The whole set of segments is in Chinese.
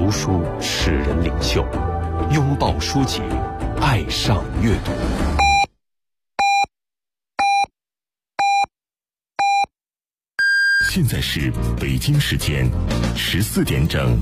读书使人领袖，拥抱书籍，爱上阅读。现在是北京时间14点整。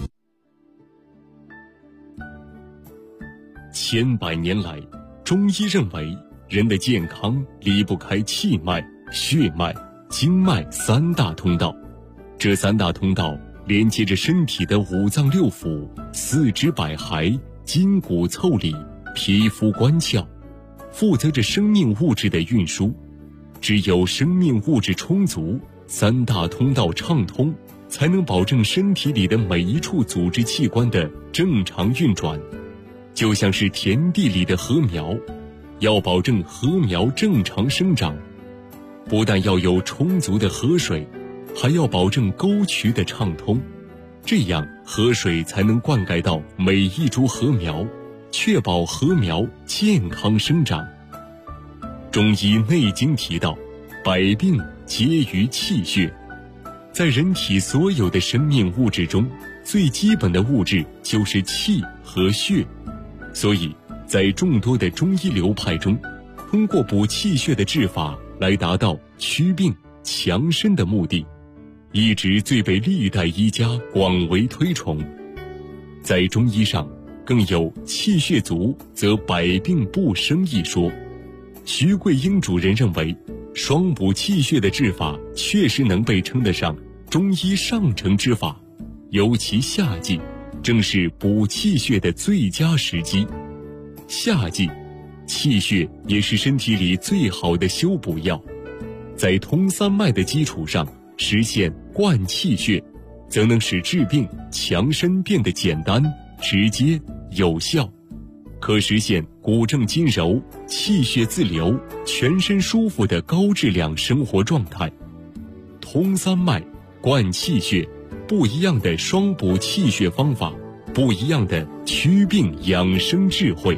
千百年来，中医认为人的健康离不开气脉、血脉、经脉三大通道。这三大通道连接着身体的五脏六腑、四肢百骸、筋骨腠理、皮肤关窍，负责着生命物质的运输。只有生命物质充足，三大通道畅通，才能保证身体里的每一处组织器官的正常运转。就像是田地里的禾苗，要保证禾苗正常生长，不但要有充足的河水，还要保证沟渠的畅通，这样河水才能灌溉到每一株禾苗，确保禾苗健康生长。中医内经提到，百病皆于气血。在人体所有的生命物质中，最基本的物质就是气和血。所以在众多的中医流派中，通过补气血的治法来达到祛病强身的目的，一直最被历代医家广为推崇。在中医上更有气血足则百病不生一说。徐桂英主任认为，双补气血的治法确实能被称得上中医上乘之法，尤其夏季正是补气血的最佳时机。夏季气血也是身体里最好的修补药，在通三脉的基础上实现灌气血，则能使治病强身变得简单、直接、有效，可实现骨正筋柔、气血自流、全身舒服的高质量生活状态。通三脉、灌气血，不一样的双补气血方法，不一样的祛病养生智慧。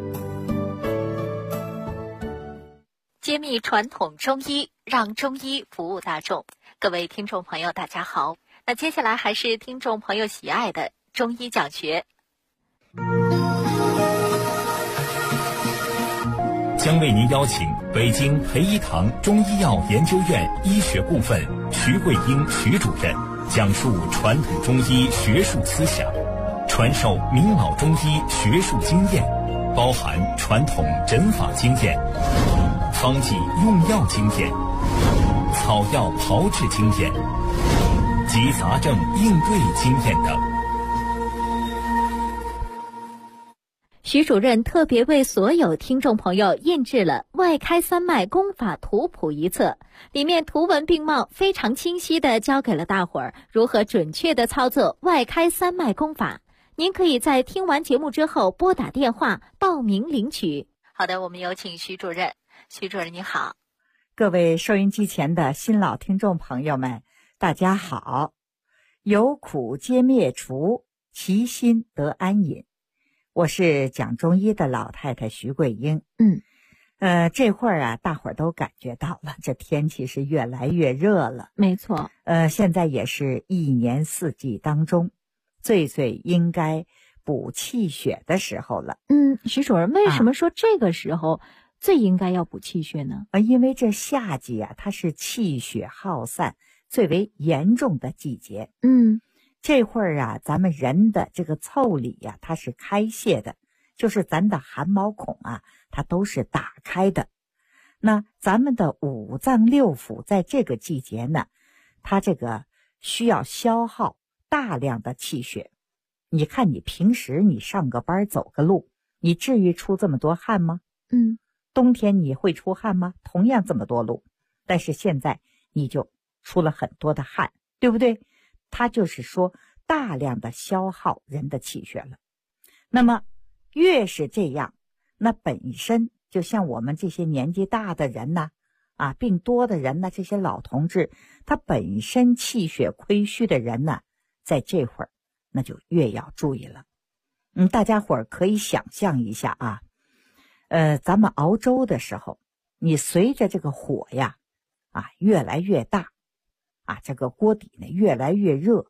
揭秘传统中医，让中医服务大众。各位听众朋友大家好，那接下来还是听众朋友喜爱的中医讲学。 将为您邀请北京培一堂中医药研究院医学部分徐桂英徐主任讲述传统中医学术思想，传授明老中医学术经验，包含传统诊法经验、方剂用药经验、草药炮制经验及杂症应对经验等。 徐主任特别为所有听众朋友印制了《外开三脉功法图谱》一册，里面图文并茂，非常清晰地教给了大伙儿如何准确地操作外开三脉功法。您可以在听完节目之后拨打电话报名领取。好的，我们有请徐主任。徐主任你好。 各位收音机前的新老听众朋友们，大家好。有苦皆灭除，其心得安隐。我是讲中医的老太太徐桂英。这会儿啊，大伙儿都感觉到了，这天气是越来越热了。 没错。 现在也是一年四季当中最应该补气血的时候了。 徐主任，为什么说这个时候最应该要补气血呢？ 因为这夏季啊，它是气血耗散最为严重的季节。这会儿啊，咱们人的这个腠理啊，它是开泄的，就是咱的汗毛孔啊，它都是打开的。那咱们的五脏六腑在这个季节呢，它这个需要消耗大量的气血。你看你平时你上个班走个路，你至于出这么多汗吗？冬天你会出汗吗？同样这么多路，但是现在你就出了很多的汗，对不对？它就是说大量的消耗人的气血了。那么越是这样，那本身就像我们这些年纪大的人呢，病多的人呢，这些老同志，他本身气血亏虚的人呢，在这会儿那就越要注意了。大家伙儿可以想象一下啊，咱们熬粥的时候，你随着这个火呀，越来越大，这个锅底呢越来越热，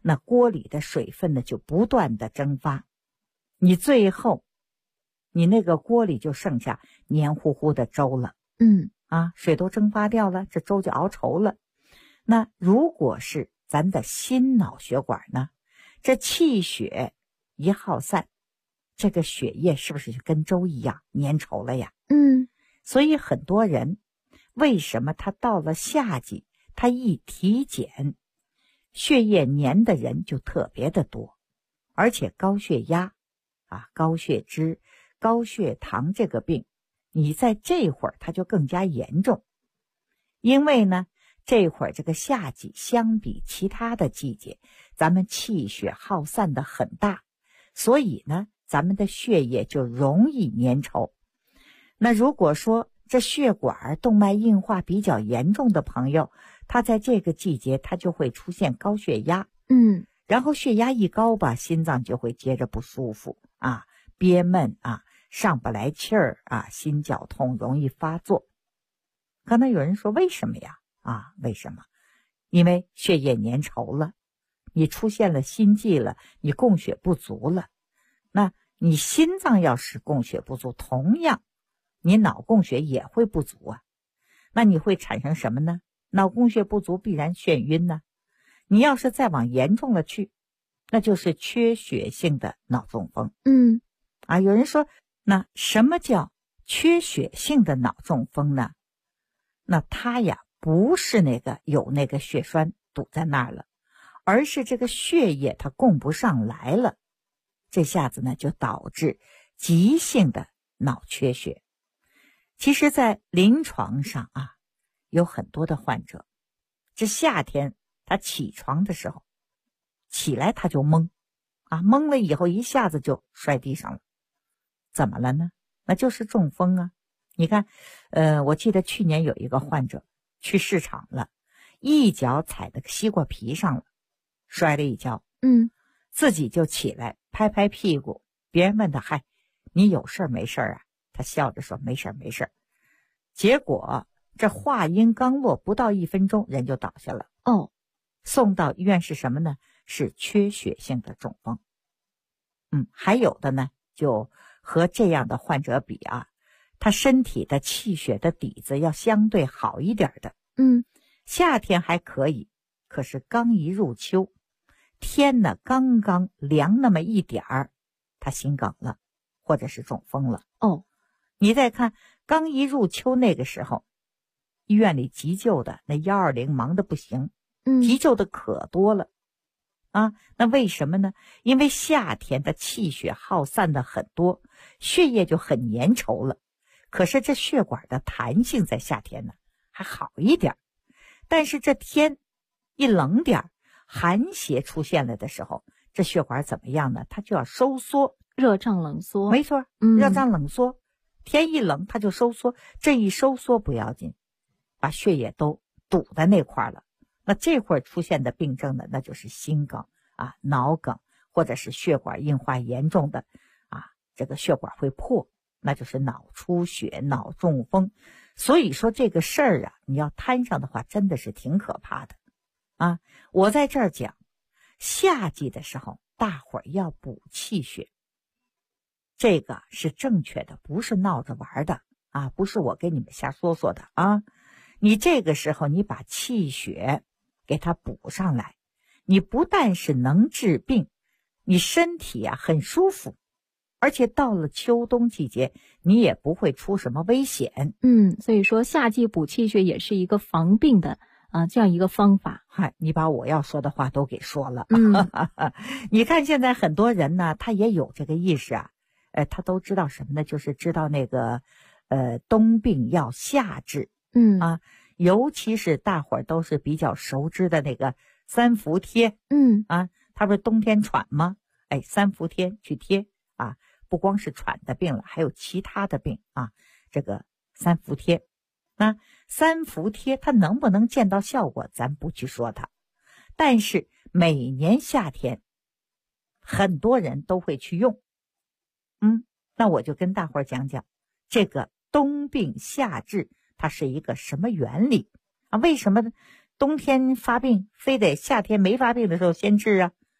那锅里的水分呢就不断的蒸发，你最后你那个锅里就剩下黏糊糊的粥了。水都蒸发掉了，这粥就熬稠了。那如果是咱的心脑血管呢，这气血一耗散，这个血液是不是就跟粥一样粘稠了呀？所以很多人为什么他到了夏季，他一体检，血液粘的人就特别的多，而且高血压高血脂、高血糖这个病，你在这会儿它就更加严重。因为呢，这会儿这个夏季相比其他的季节，咱们气血耗散的很大，所以呢，咱们的血液就容易粘稠。那如果说这血管动脉硬化比较严重的朋友，他在这个季节他就会出现高血压，然后血压一高吧，心脏就会接着不舒服憋闷上不来气儿心绞痛，容易发作。可能有人说为什么呀？为什么？因为血液粘稠了，你出现了心悸了，你供血不足了。那你心脏要是供血不足，同样你脑供血也会不足那你会产生什么呢？脑供血不足必然眩晕呢。你要是再往严重了去，那就是缺血性的脑中风。有人说，那什么叫缺血性的脑中风呢？那它呀不是有那个血栓堵在那儿了，而是这个血液它供不上来了，这下子呢就导致急性的脑缺血。其实在临床上有很多的患者，这夏天他起床的时候起来他就懵懵了以后一下子就摔地上了。怎么了呢？那就是中风你看我记得去年有一个患者去市场了，一脚踩在西瓜皮上了，摔了一跤，自己就起来拍拍屁股，别人问他，嗨，你有事没事他笑着说没事没事。结果这话音刚落，不到1分钟人就倒下了。送到医院是什么呢？是缺血性的中风。还有的呢就和这样的患者比他身体的气血的底子要相对好一点的。夏天还可以，可是刚一入秋，天呢刚刚凉那么一点儿，他心梗了，或者是中风了。你再看刚一入秋那个时候，医院里急救的那120忙得不行，急救的可多了那为什么呢？因为夏天的气血耗散的很多，血液就很粘稠了。可是这血管的弹性在夏天呢还好一点，但是这天一冷点，寒邪出现了的时候，这血管怎么样呢？它就要收缩， 热胀冷缩。 没错，热胀冷缩，天一冷它就收缩，这一收缩不要紧，把血液都堵在那块了。那这会儿出现的病症呢，那就是心梗脑梗，或者是血管硬化严重的这个血管会破，那就是脑出血、脑中风。所以说这个事儿你要摊上的话，真的是挺可怕的我在这儿讲，夏季的时候大伙儿要补气血，这个是正确的，不是闹着玩的不是我给你们瞎说说的你这个时候你把气血给它补上来，你不但是能治病，你身体很舒服，而且到了秋冬季节你也不会出什么危险。 所以说夏季补气血也是一个防病的这样一个方法。 你把我要说的话都给说了。你看现在很多人呢，他也有这个意识他都知道什么呢？就是知道那个冬病要夏治。尤其是大伙儿都是比较熟知的那个三伏贴。他不是冬天喘吗？三伏贴去贴不光是喘的病了，还有其他的病这个三伏贴。那三伏贴它能不能见到效果，咱不去说它，但是每年夏天很多人都会去用。那我就跟大伙儿讲讲这个冬病夏治它是一个什么原理为什么冬天发病非得夏天没发病的时候先治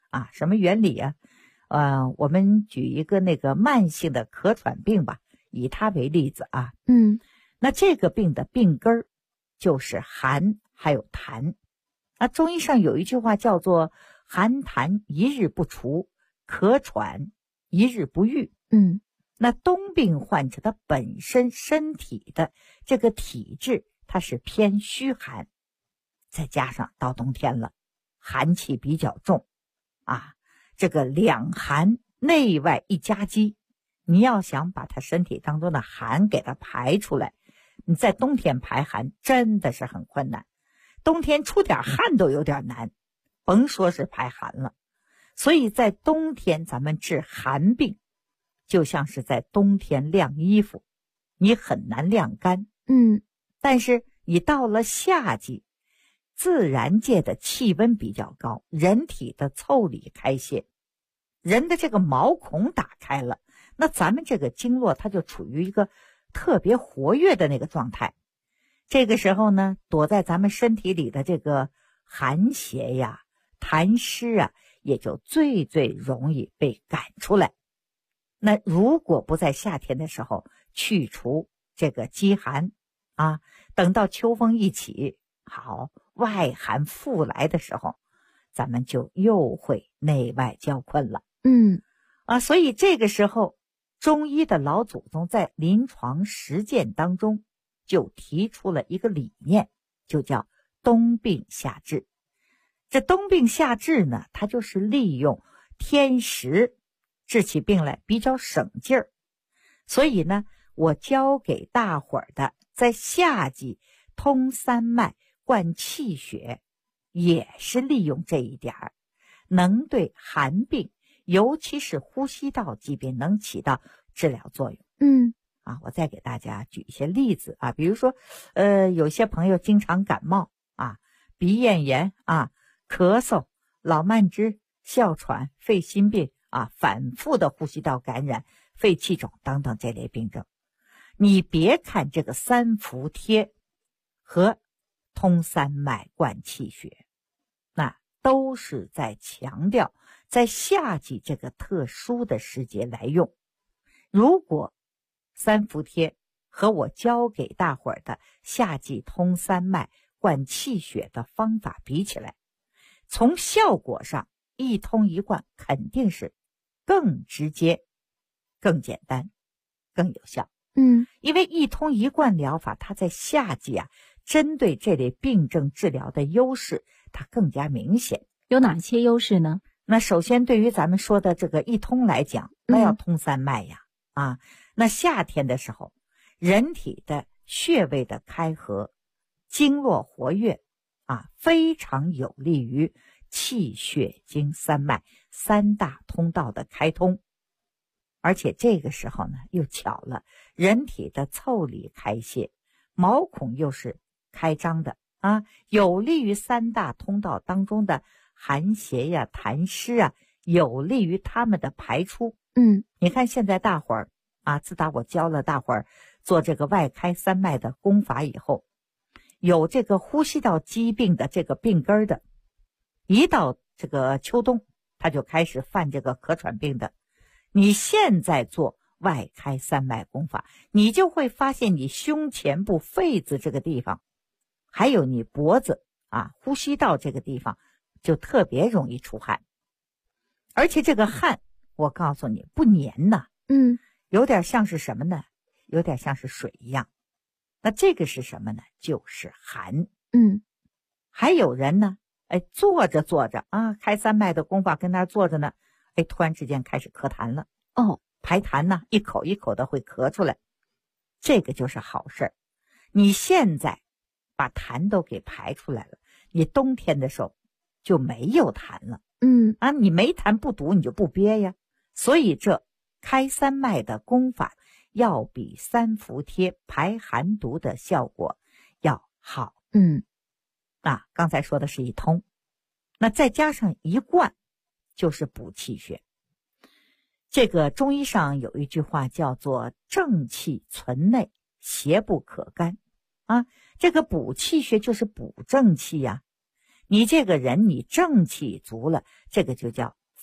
啊，什么原理啊？我们举一个那个慢性的咳喘病吧，以它为例子啊。那这个病的病根儿就是寒还有痰。中医上有一句话叫做寒痰一日不除，咳喘一日不愈。那冬病患者的本身身体的这个体质它是偏虚寒，再加上到冬天了，寒气比较重啊，这个两寒内外一夹击，你要想把他身体当中的寒给它排出来，你在冬天排寒真的是很困难，冬天出点汗都有点难，甭说是排寒了。所以在冬天咱们治寒病就像是在冬天晾衣服，你很难晾干。但是你到了夏季，自然界的气温比较高，人体的腠理开泄，人的这个毛孔打开了，那咱们这个经络它就处于一个特别活跃的那个状态。这个时候呢，躲在咱们身体里的这个寒邪呀、痰湿啊，也就最容易被赶出来。那如果不在夏天的时候去除这个积寒啊，等到秋风一起，好，外寒复来的时候，咱们就又会内外交困了。所以这个时候中医的老祖宗在临床实践当中就提出了一个理念，就叫冬病夏治。这冬病夏治呢，它就是利用天时治起病来比较省劲儿。所以呢，我教给大伙儿的在夏季通三脉灌气血，也是利用这一点儿，能对寒病尤其是呼吸道疾病能起到治疗作用。我再给大家举一些例子啊，比如说有些朋友经常感冒啊，鼻咽炎啊，咳嗽、老慢支、哮喘、肺心病啊，反复的呼吸道感染、肺气肿等等这类病症，你别看这个三伏贴和通三脉灌气血，那都是在强调在夏季这个特殊的时节来用。如果三伏贴和我教给大伙儿的夏季通三脉灌气血的方法比起来，从效果上一通一贯肯定是更直接、更简单、更有效。因为一通一贯疗法它在夏季啊，针对这类病症治疗的优势它更加明显。 有哪些优势呢？ 那首先对于咱们说的这个一通来讲，那要通三脉呀。那夏天的时候，人体的穴位的开合、经络活跃非常有利于气血经三脉三大通道的开通。而且这个时候呢，又巧了，人体的腠理开泄，毛孔又是开张的有利于三大通道当中的寒邪呀、痰湿啊，有利于它们的排出。你看现在大伙儿自打我教了大伙儿做这个外开三脉的功法以后，有这个呼吸道疾病的这个病根的，一到这个秋冬他就开始犯这个咳喘病的，你现在做外开三脉功法，你就会发现你胸前部肺子这个地方，还有你脖子呼吸道这个地方就特别容易出汗。而且这个汗我告诉你不黏呐，有点像是什么呢？有点像是水一样。那这个是什么呢？就是寒。还有人呢，坐着开三脉的功法跟那儿坐着呢，突然之间开始咳痰了。排痰呢，一口一口的会咳出来，这个就是好事儿。你现在把痰都给排出来了，你冬天的时候就没有痰了。你没痰不堵，你就不憋呀。所以这开三脉的功法要比三伏贴排寒毒的效果要好。刚才说的是一通，那再加上一贯就是补气血。这个中医上有一句话叫做正气存内，邪不可干这个补气血就是补正气呀。你这个人你正气足了，这个就叫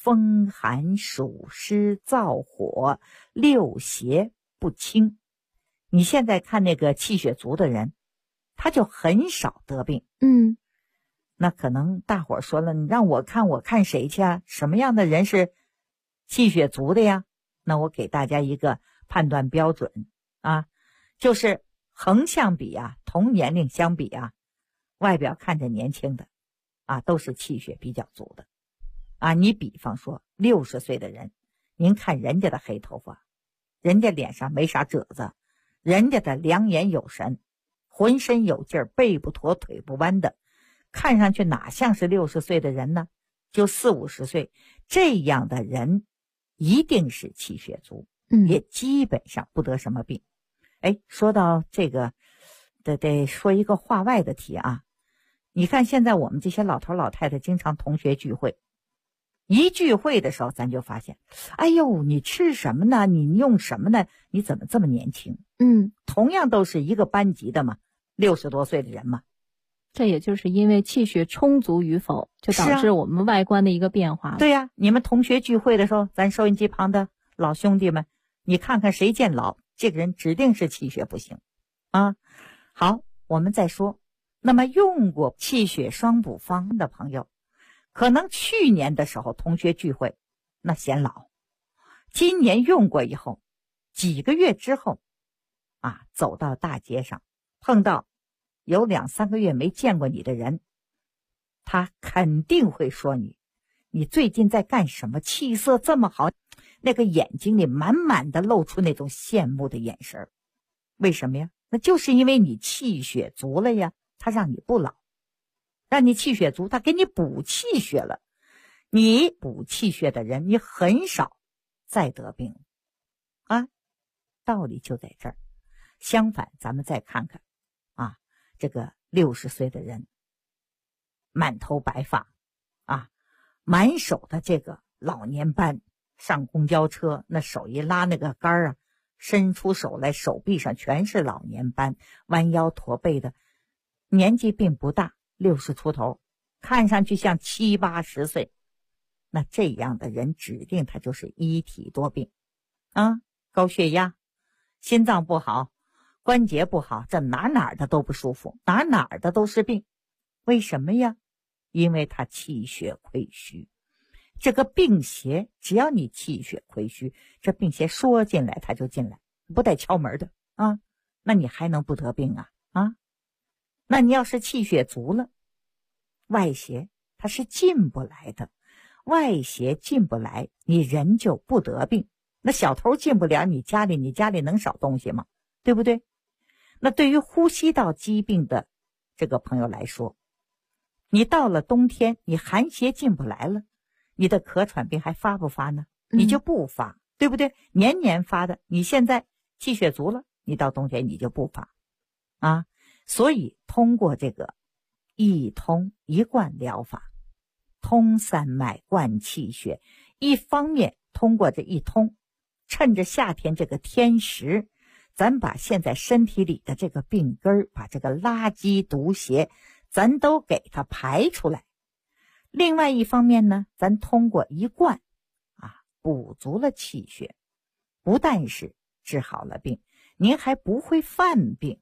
风寒暑湿燥火六邪不侵。你现在看那个气血足的人，他就很少得病。那可能大伙儿说了，你让我看谁去啊？什么样的人是气血足的呀？那我给大家一个判断标准啊，就是横相比啊，同年龄相比啊，外表看着年轻的啊，都是气血比较足的啊。你比方说60岁的人，您看人家的黑头发，人家脸上没啥褶子，人家的两眼有神，浑身有劲儿，背不驼腿不弯的，看上去哪像是60岁的人呢？就40、50岁，这样的人一定是气血足，也基本上不得什么病。说到这个，得说一个话外的题啊。你看现在我们这些老头老太太经常同学聚会，一聚会的时候咱就发现，哎呦，你吃什么呢？你用什么呢？你怎么这么年轻？同样都是一个班级的嘛，60多岁的人嘛。 这也就是因为气血充足与否，就导致我们外观的一个变化。 对呀，你们同学聚会的时候，咱收音机旁的老兄弟们，你看看谁见老，这个人指定是气血不行啊。好，我们再说，那么用过气血双补方的朋友，可能去年的时候同学聚会那显老，今年用过以后，几个月之后啊，走到大街上碰到有2、3个月没见过你的人，他肯定会说你最近在干什么？气色这么好，那个眼睛里满满的露出那种羡慕的眼神。为什么呀？那就是因为你气血足了呀，他让你不老，让你气血足，他给你补气血了。你补气血的人，你很少再得病啊，道理就在这儿。相反，咱们再看看啊，这个60岁的人，满头白发啊，满手的这个老年斑，上公交车那手一拉那个杆儿啊，伸出手来，手臂上全是老年斑，弯腰驼背的，年纪并不大，60出头，看上去像70、80岁。那这样的人指定他就是一体多病啊，高血压，心脏不好，关节不好，这哪的都不舒服，哪的都是病。为什么呀？因为他气血亏虚。这个病邪，只要你气血亏虚，这病邪说进来他就进来，不带敲门的啊。那你还能不得病啊？那你要是气血足了，外邪它是进不来的，外邪进不来，你人就不得病。那小偷进不了你家里能少东西吗？对不对？那对于呼吸道疾病的这个朋友来说，你到了冬天，你寒邪进不来了，你的咳喘病还发不发呢？你就不发，对不对？年年发的，你现在气血足了，你到冬天你就不发啊。所以通过这个一通一贯疗法，通三脉贯气血，一方面通过这一通，趁着夏天这个天时，咱把现在身体里的这个病根儿，把这个垃圾毒邪咱都给它排出来。另外一方面呢，咱通过一贯啊，补足了气血，不但是治好了病，您还不会犯病。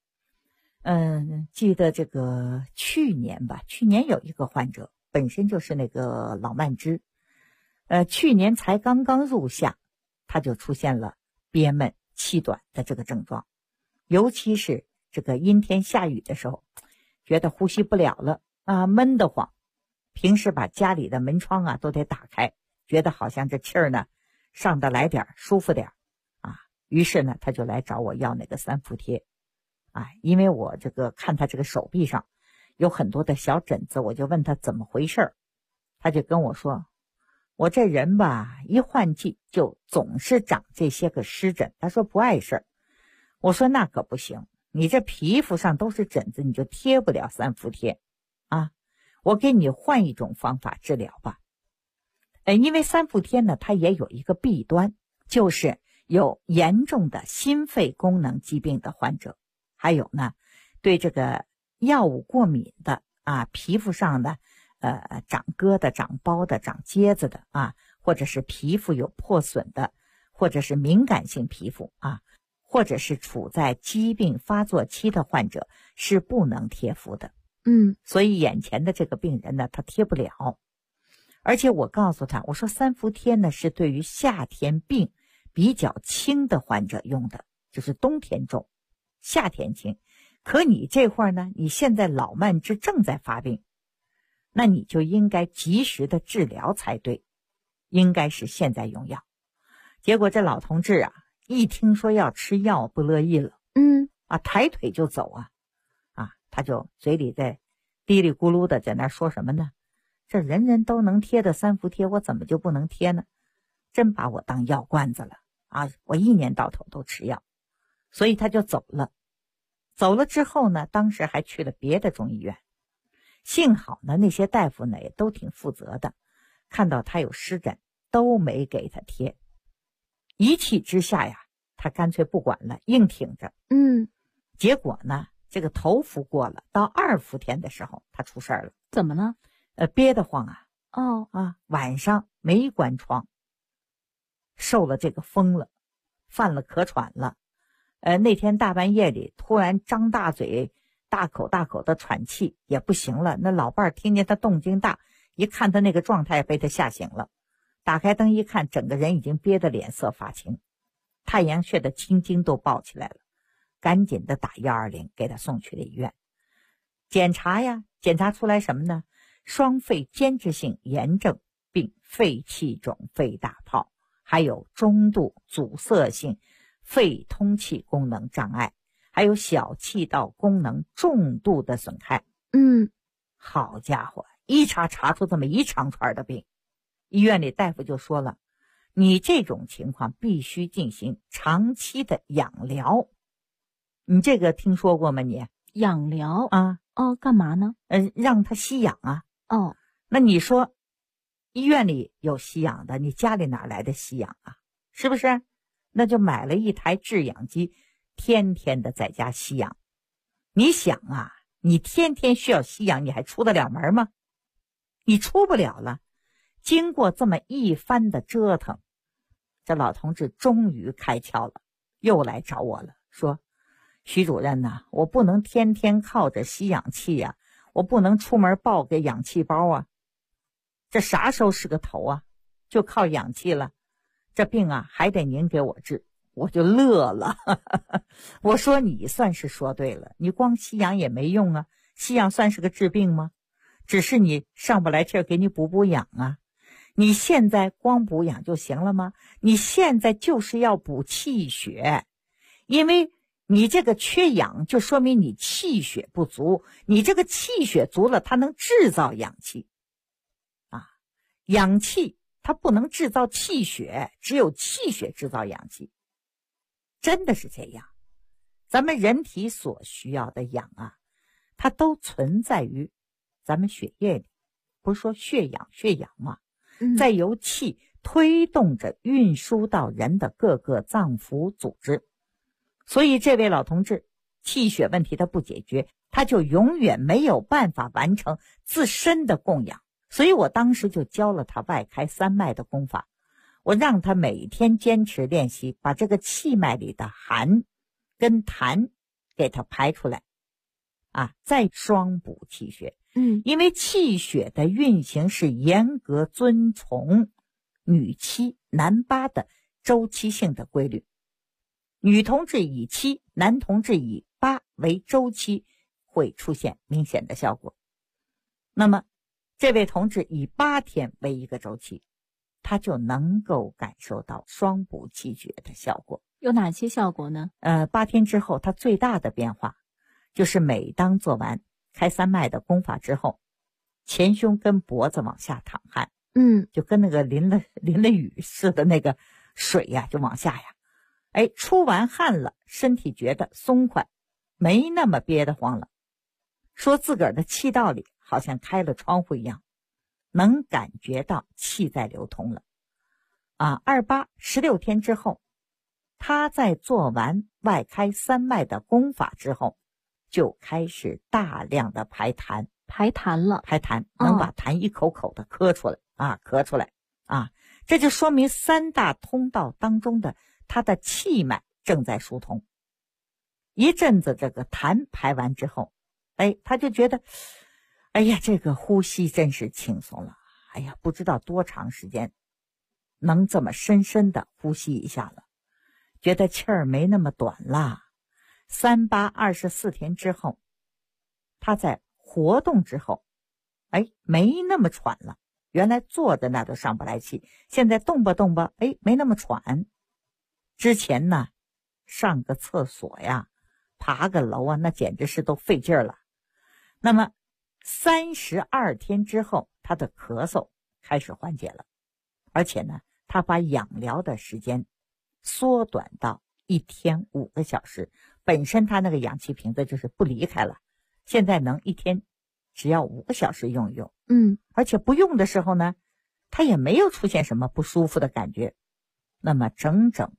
记得这个去年有一个患者，本身就是那个老慢支，去年才刚刚入夏，他就出现了憋闷气短的这个症状，尤其是这个阴天下雨的时候，觉得呼吸不了了啊，闷得慌。平时把家里的门窗啊都得打开，觉得好像这气儿呢上得来点，舒服点啊。于是呢，他就来找我要那个三伏贴啊，因为我这个看他这个手臂上有很多的小疹子，我就问他怎么回事，他就跟我说，我这人吧，一换季就总是长这些个湿疹，他说不碍事儿。我说那可不行，你这皮肤上都是疹子，你就贴不了三伏贴啊，我给你换一种方法治疗吧。因为三伏贴呢，它也有一个弊端，就是有严重的心肺功能疾病的患者，还有呢对这个药物过敏的啊，皮肤上的长疙瘩、长包的、长疖子的啊，或者是皮肤有破损的，或者是敏感性皮肤啊，或者是处在疾病发作期的患者是不能贴敷的。所以眼前的这个病人呢，他贴不了。而且我告诉他，我说三伏贴呢是对于夏天病比较轻的患者用的，就是冬天重，夏天轻。可你这会儿呢，你现在老慢支正在发病，那你就应该及时的治疗才对，应该是现在用药。结果这老同志啊，一听说要吃药不乐意了，抬腿就走啊，他就嘴里在嘀里咕噜的在那说什么呢？这人人都能贴的三伏贴，我怎么就不能贴呢？真把我当药罐子了啊！我一年到头都吃药，所以他就走了。走了之后呢，当时还去了别的中医院，幸好呢那些大夫呢也都挺负责的，看到他有湿疹都没给他贴。一气之下呀，他干脆不管了，硬挺着。结果呢，这个头伏过了，到2伏天的时候他出事了。 怎么了？ 憋得慌啊！晚上没关窗，受了这个风了，犯了咳喘了。那天大半夜里突然张大嘴，大口大口的喘气，也不行了。那老伴儿听见他动静大，一看他那个状态，被他吓醒了。打开灯一看，整个人已经憋得脸色发青，太阳穴的青筋都爆起来了，赶紧的打120给他送去了医院。检查出来什么呢？双肺间质性炎症并肺气肿、肺大泡，还有中度阻塞性肺通气功能障碍，还有小气道功能重度的损害。好家伙，一查出这么一长串的病。医院里大夫就说了，你这种情况必须进行长期的养疗。你这个听说过吗？你养疗啊？ 干嘛呢？ 让他吸氧啊。 那你说医院里有吸氧的，你家里哪来的吸氧啊？是不是？那就买了一台制氧机，天天的在家吸氧。你想啊，你天天需要吸氧，你还出得了门吗？你出不了了。经过这么一番的折腾，这老同志终于开窍了，又来找我了，说徐主任呐，我不能天天靠着吸氧气呀，我不能出门抱个氧气包啊，这啥时候是个头啊？就靠氧气了，这病啊还得您给我治。我就乐了我说你算是说对了，你光吸氧也没用啊，吸氧算是个治病吗？只是你上不来气儿，给你补氧啊。你现在光补氧就行了吗？你现在就是要补气血，因为你这个缺氧就说明你气血不足，你这个气血足了，它能制造氧气啊。氧气它不能制造气血，只有气血制造氧气，真的是这样。咱们人体所需要的氧啊，它都存在于咱们血液里，不是说血氧吗？再由气推动着运输到人的各个脏腑组织。所以这位老同志气血问题他不解决，他就永远没有办法完成自身的供养。所以我当时就教了他外开三脉的功法，我让他每天坚持练习，把这个气脉里的寒跟痰给他排出来再双补气血。因为气血的运行是严格遵从女七男八的周期性的规律，女同志以7，男同志以8为周期，会出现明显的效果。那么这位同志以8天为一个周期，他就能够感受到双补气血的效果。 有哪些效果呢 ？8天之后，他最大的变化就是每当做完开三脉的功法之后，前胸跟脖子往下淌汗，就跟那个淋了雨似的，那个水呀就往下呀。出完汗了，身体觉得松快，没那么憋得慌了，说自个儿的气道里好像开了窗户一样，能感觉到气在流通了。28、16天之后，他在做完外开三脉的功法之后，就开始大量的排痰排痰了， 排痰能把痰一口口的咳出来咳出来啊，这就说明三大通道当中的它的气脉正在疏通。一阵子这个痰排完之后，他就觉得，哎呀，这个呼吸真是轻松了，哎呀，不知道多长时间能这么深深的呼吸一下了，觉得气儿没那么短了。24天之后，他在活动之后，没那么喘了。原来坐在那都上不来气，现在动吧，没那么喘。之前呢，上个厕所呀，爬个楼啊，那简直是都费劲儿了。那么32天之后，他的咳嗽开始缓解了，而且呢，他把养疗的时间缩短到1天5个小时。本身他那个氧气瓶子就是不离开了，现在能1天只要5个小时用一用。而且不用的时候呢，他也没有出现什么不舒服的感觉。那么整整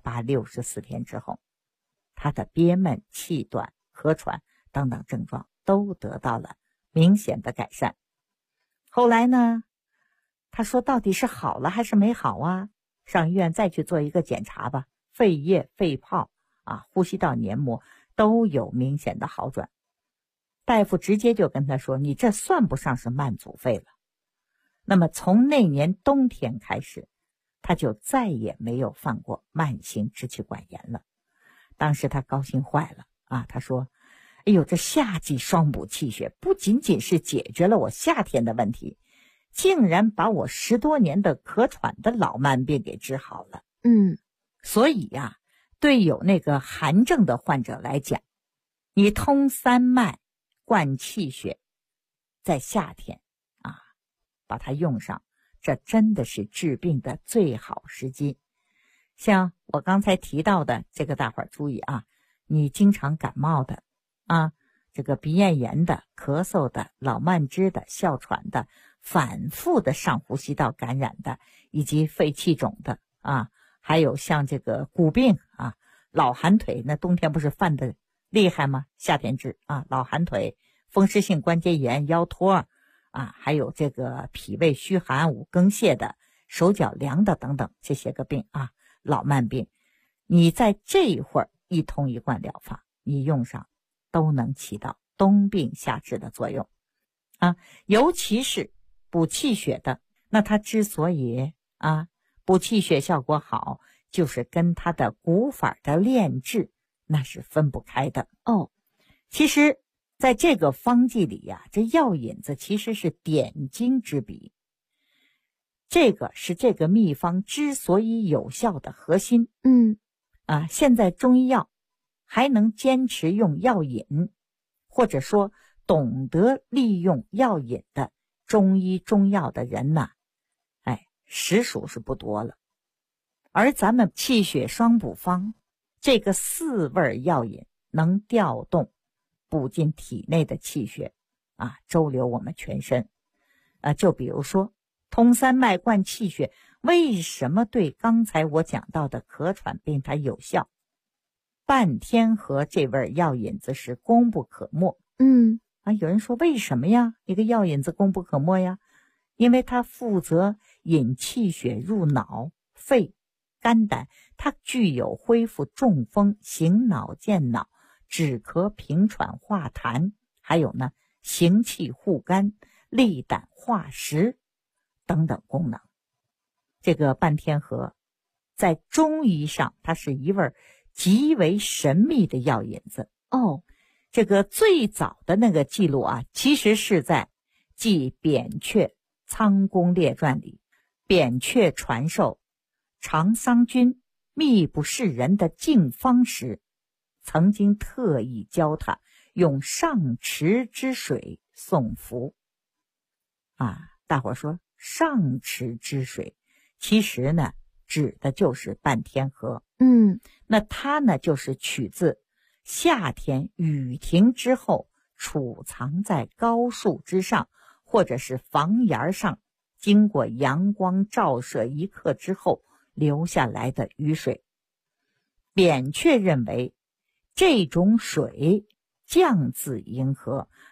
64天之后，他的憋闷、气短、咳喘等等症状都得到了明显的改善。后来呢，他说到底是好了还是没好啊？上医院再去做一个检查吧，肺叶、肺泡呼吸道黏膜都有明显的好转。大夫直接就跟他说，你这算不上是慢阻肺了。那么从那年冬天开始，他就再也没有犯过慢性支气管炎了。当时他高兴坏了他说，哎呦，这夏季双补气血不仅仅是解决了我夏天的问题，竟然把我10多年的咳喘的老慢病给治好了。所以呀，对有那个寒症的患者来讲，你通三脉灌气血，在夏天把它用上，这真的是治病的最好时机。像我刚才提到的这个，大伙儿注意你经常感冒的这个鼻咽炎的、咳嗽的、老慢支的、哮喘的、反复的上呼吸道感染的，以及肺气肿的还有像这个骨病老寒腿，那冬天不是犯的厉害吗？夏天治老寒腿、风湿性关节炎、腰托还有这个脾胃虚寒、五更泻的、手脚凉的等等这些个病老慢病，你在这一会儿一通一贯疗法，你用上都能起到冬病夏治的作用尤其是补气血的，那它之所以补气血效果好，就是跟它的古法的炼制那是分不开的其实在这个方剂里这药引子其实是点睛之笔，这个是这个秘方之所以有效的核心。现在中医药还能坚持用药引，或者说懂得利用药引的中医中药的人呢，实属是不多了。而咱们气血双补方这个4味药引能调动补进体内的气血周流我们全身就比如说通三脉灌气血，为什么对刚才我讲到的咳喘病它有效？半天河这味药引子是功不可没。有人说为什么呀？一个药引子功不可没呀？因为它负责引气血入脑、肺、肝胆，它具有恢复中风、醒脑健脑、止咳平喘化痰，还有呢行气护肝、利胆化食等等功能。这个半天河在中医上它是一味极为神秘的药引子这个最早的那个记录其实是在《记扁鹊仓公列传》里，扁鹊传授长桑君秘不示人的净方时，曾经特意教他用上池之水送服大伙说上池之水其实呢指的就是半天河那它呢就是取自夏天雨停之后储藏在高树之上或者是房檐上，经过阳光照射一刻之后流下来的雨水。扁鹊认为这种水降自银河，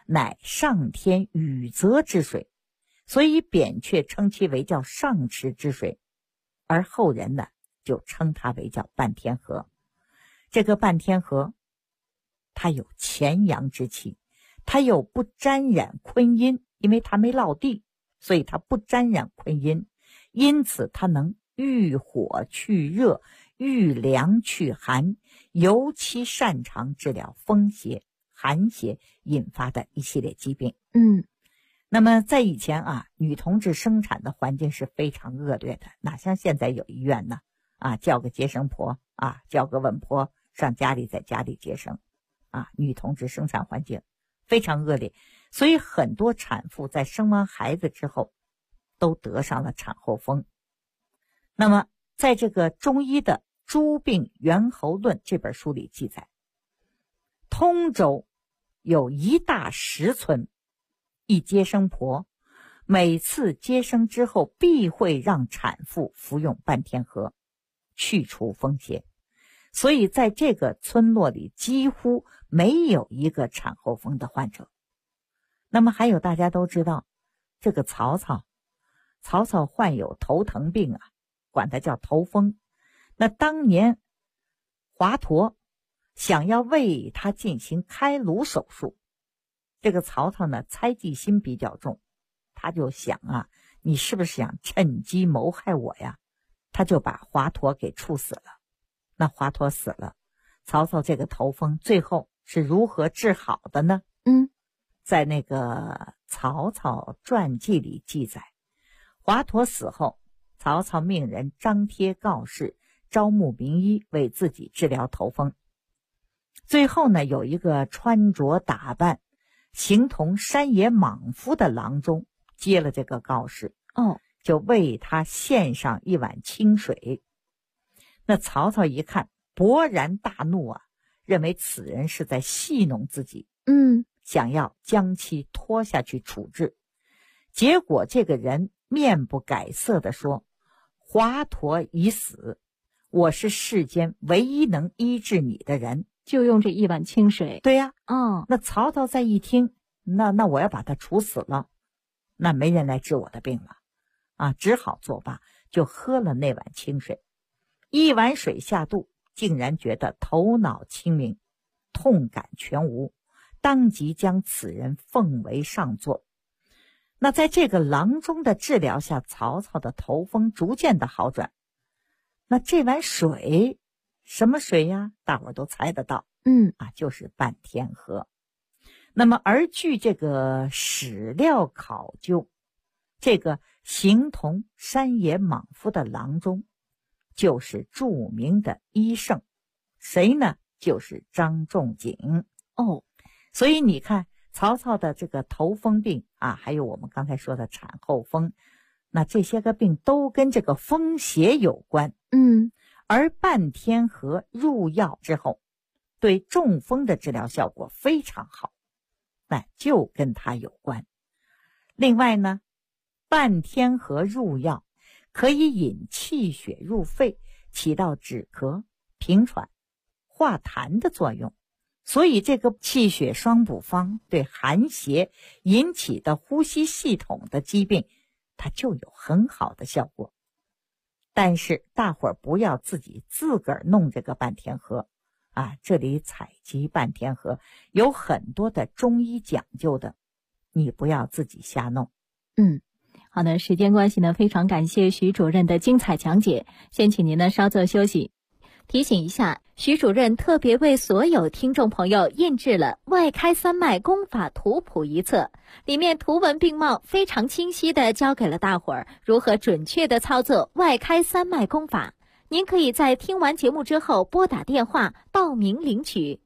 乃上天雨泽之水，所以扁鹊称其为叫上池之水，而后人呢就称它为叫半天河。这个半天河它有潜阳之气，它又不沾染坤阴，因为它没落地，所以它不沾染坤阴，因此它能御火去热，御凉去寒，尤其擅长治疗风邪、寒邪引发的一系列疾病。那么在以前啊，女同志生产的环境是非常恶劣的，哪像现在有医院呢？叫个接生婆叫个稳婆上家里，在家里接生女同志生产环境非常恶劣，所以很多产妇在生完孩子之后都得上了产后风。那么在这个中医的《诸病源候论》这本书里记载，通州有一大石村，一接生婆每次接生之后必会让产妇服用半天河，去除风邪，所以在这个村落里几乎没有一个产后风的患者。那么还有大家都知道，这个曹操患有头疼病管它叫头风。那当年华佗想要为他进行开颅手术，这个曹操呢猜忌心比较重，他就想你是不是想趁机谋害我呀？他就把华佗给处死了。那华佗死了，曹操这个头风最后是如何治好的呢？在那个曹操传记里记载，华佗死后，曹操命人张贴告示，招募名医为自己治疗头风。最后呢，有一个穿着打扮形同山野莽夫的郎中接了这个告示，就为他献上一碗清水。那曹操一看，勃然大怒认为此人是在戏弄自己，想要将其拖下去处置。结果这个人面不改色地说，华佗已死，我是世间唯一能医治你的人， 就用这一碗清水。 对呀，那曹操再一听，那我要把他处死了，那没人来治我的病了只好作罢，就喝了那碗清水。一碗水下肚，竟然觉得头脑清明，痛感全无，当即将此人奉为上座。那在这个郎中的治疗下，曹操的头风逐渐的好转。那这碗水什么水呀？大伙儿都猜得到，就是半天河。那么而据这个史料考究，这个形同山野莽夫的郎中就是著名的医圣，谁呢？就是张仲景。所以你看曹操的这个头风病还有我们刚才说的产后风，那这些个病都跟这个风邪有关。而半天河入药之后，对中风的治疗效果非常好，那就跟它有关。另外呢，半天河入药可以引气血入肺，起到止咳、平喘、化痰的作用。所以这个气血双补方对寒邪引起的呼吸系统的疾病，它就有很好的效果。但是大伙儿不要自个儿弄这个半天河这里采集半天河有很多的中医讲究的，你不要自己瞎弄。 好的，时间关系呢，非常感谢徐主任的精彩讲解，先请您呢稍作休息。提醒一下，徐主任特别为所有听众朋友印制了《外开三脉功法图谱》一册，里面图文并茂，非常清晰地教给了大伙儿如何准确地操作外开三脉功法。您可以在听完节目之后拨打电话报名领取。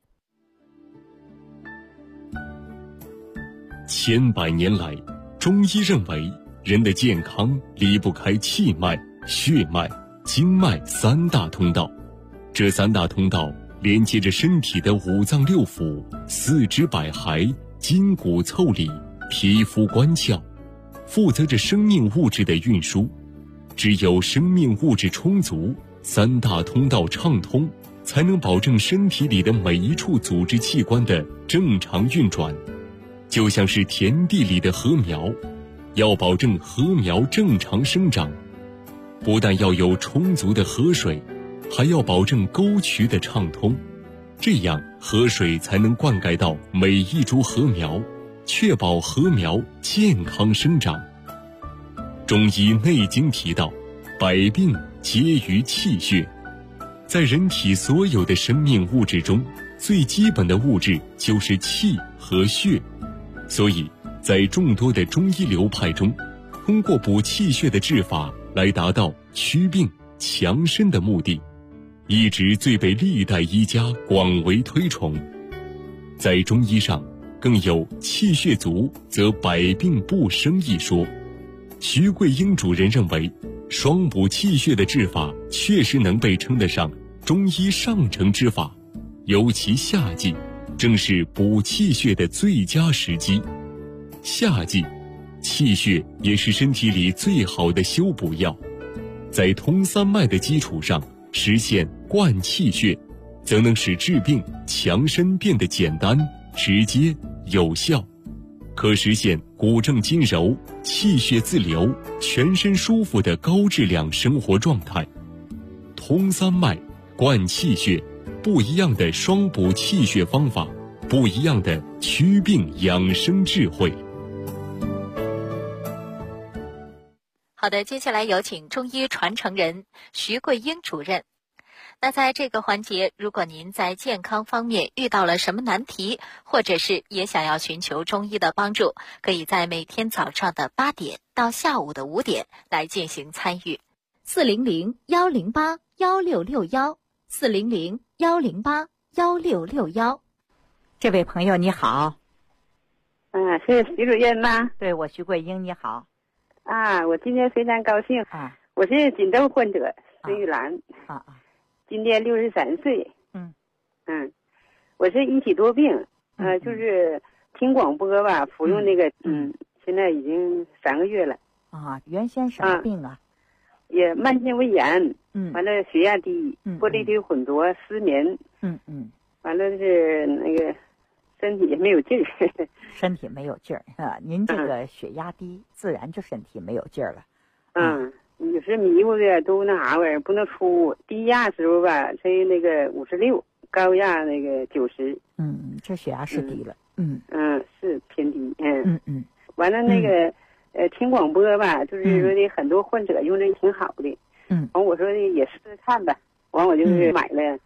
千百年来，中医认为人的健康离不开气脉、血脉、经脉三大通道。这三大通道连接着身体的五脏六腑、四肢百骸、筋骨腠理、皮肤关窍，负责着生命物质的运输。只有生命物质充足，三大通道畅通，才能保证身体里的每一处组织器官的正常运转。 就像是田地里的禾苗，要保证禾苗正常生长，不但要有充足的河水，还要保证沟渠的畅通，这样河水才能灌溉到每一株禾苗，确保禾苗健康生长。中医《内经》提到，百病皆于气血。在人体所有的生命物质中，最基本的物质就是气和血。所以在众多的中医流派中，通过补气血的治法来达到祛病强身的目的，一直最被历代医家广为推崇。在中医上更有气血足则百病不生一说。徐桂英主任认为，双补气血的治法确实能被称得上中医上乘之法，尤其夏季正是补气血的最佳时机。夏季气血也是身体里最好的修补药，在通三脉的基础上实现灌气血，则能使治病强身变得简单、直接、有效，可实现骨正筋柔、气血自流、全身舒服的高质量生活状态。通三脉、灌气血，不一样的双补气血方法，不一样的祛病养生智慧。 好的，接下来有请中医传承人徐桂英主任。那在这个环节，如果您在健康方面遇到了什么难题，或者是也想要寻求中医的帮助，可以在每天早上的8点到下午的5点来进行参与。400-108-1661，400-108-1661。 这位朋友你好。 是徐主任吗？ 对，我徐桂英，你好。 我今天非常高兴。我是锦州患者孙玉兰。今年63岁。我是一体多病。就是听广播吧，服用那个现在已经3个月了。 原先什么病啊？ 也慢性胃炎。完了血压低，玻璃体混浊，失眠。完了是那个身体也没有劲儿。 身体没有劲儿啊！您这个血压低，自然就身体没有劲儿了。 有时迷糊的都那啥玩意儿，不能出。低压时候吧，才那个56，高压那个90。 这血压是低了。 是偏低。完了那个听广播吧，就是说的很多患者用的挺好的。完我说的也试试看吧，完我就是买了。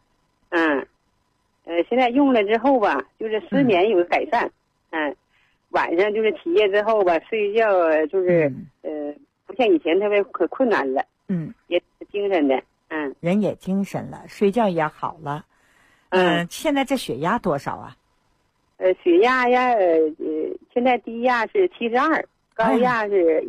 现在用了之后吧，就是失眠有改善。晚上就是起夜之后吧，睡觉就是不像以前特别可困难了。也精神的。 人也精神了，睡觉也好了。现在这血压多少啊？ 血压呀，现在低压是72，高压是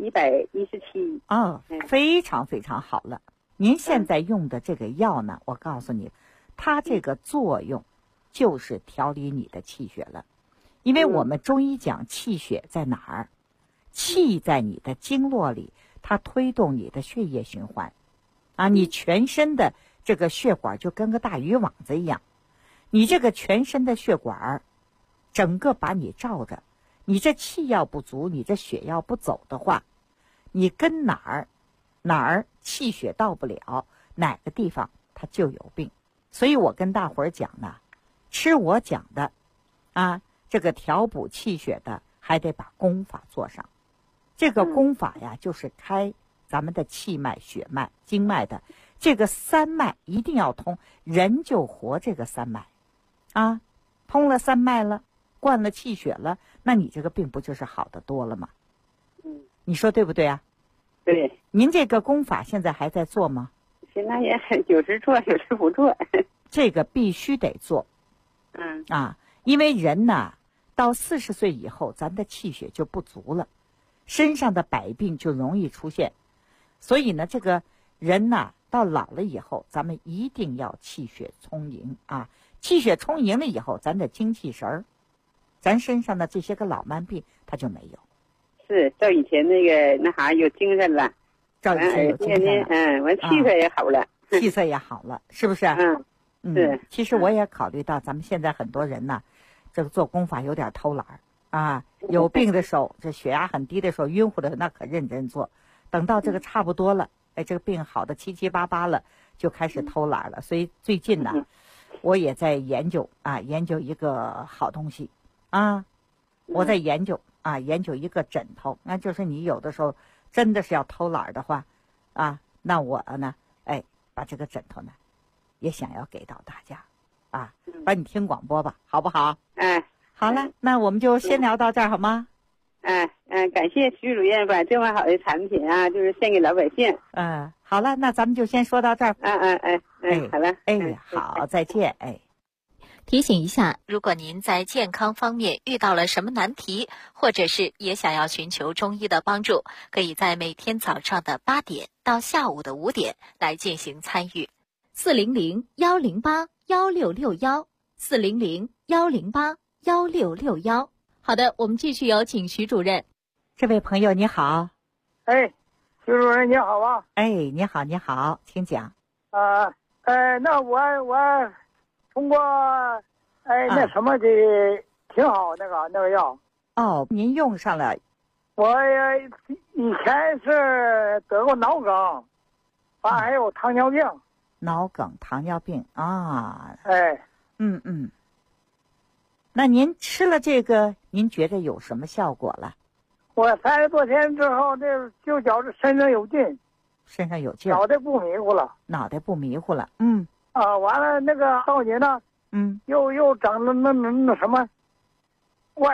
117。 非常非常好了。您现在用的这个药呢，我告诉你，它这个作用就是调理你的气血了。因为我们中医讲气血在哪儿？气在你的经络里，它推动你的血液循环。你全身的这个血管就跟个大渔网子一样，你这个全身的血管整个把你罩着，你这气要不足，你这血要不走的话，你跟哪儿气血到不了，哪个地方它就有病。所以我跟大伙儿讲呢，吃我讲的这个调补气血的，还得把功法做上。这个功法呀，就是开咱们的气脉、血脉、经脉的这个三脉一定要通，人就活这个三脉通了三脉了，灌了气血了，那你这个病不就是好得多了吗？你说对不对啊？ 对。 您这个功法现在还在做吗？ 现在也有时做，有时不做。 这个必须得做。因为人呢，到40岁以后，咱的气血就不足了，身上的百病就容易出现。所以呢，这个人呢，到老了以后，咱们一定要气血充盈气血充盈了以后，咱的精气神儿，咱身上的这些个老慢病，它就没有。 是，照以前那个有精神了， 照以前有精神了。 完气色也好了， 气色也好了，是不是？ 是。 其实我也考虑到咱们现在很多人呢，这个做功法有点偷懒儿， 啊，有病的时候，这血压很低的时候，晕乎的那可认真做。等到这个差不多了，哎，这个病好的七七八八了，就开始偷懒了。所以最近呢，我也在研究一个好东西啊，我在研究一个枕头。那就是你有的时候真的是要偷懒的话啊，那我呢，哎，把这个枕头呢也想要给到大家啊，把你听广播吧，好不好？好了，那我们就先聊到这儿好吗？ 感谢徐主任把这么好的产品啊，就是献给老百姓。 好了，那咱们就先说到这儿。 好了， 好，再见。 提醒一下，如果您在健康方面遇到了什么难题，或者是也想要寻求中医的帮助，可以在每天早上的8点到下午的5点来进行参与。400-108-1661，400-108-1661。好的，我们继续有请徐主任。 这位朋友你好。 徐主任你好啊。 你好，请讲。 那我通过那什么的挺好，那个药。 您用上了。 我以前是得过脑梗，还有糖尿病。 脑梗、糖尿病啊。那您吃了这个，您觉得有什么效果了？ 我30多天之后，这就觉着身上有劲，脑袋不迷糊了。完了那个后年呢，又整了那什么，外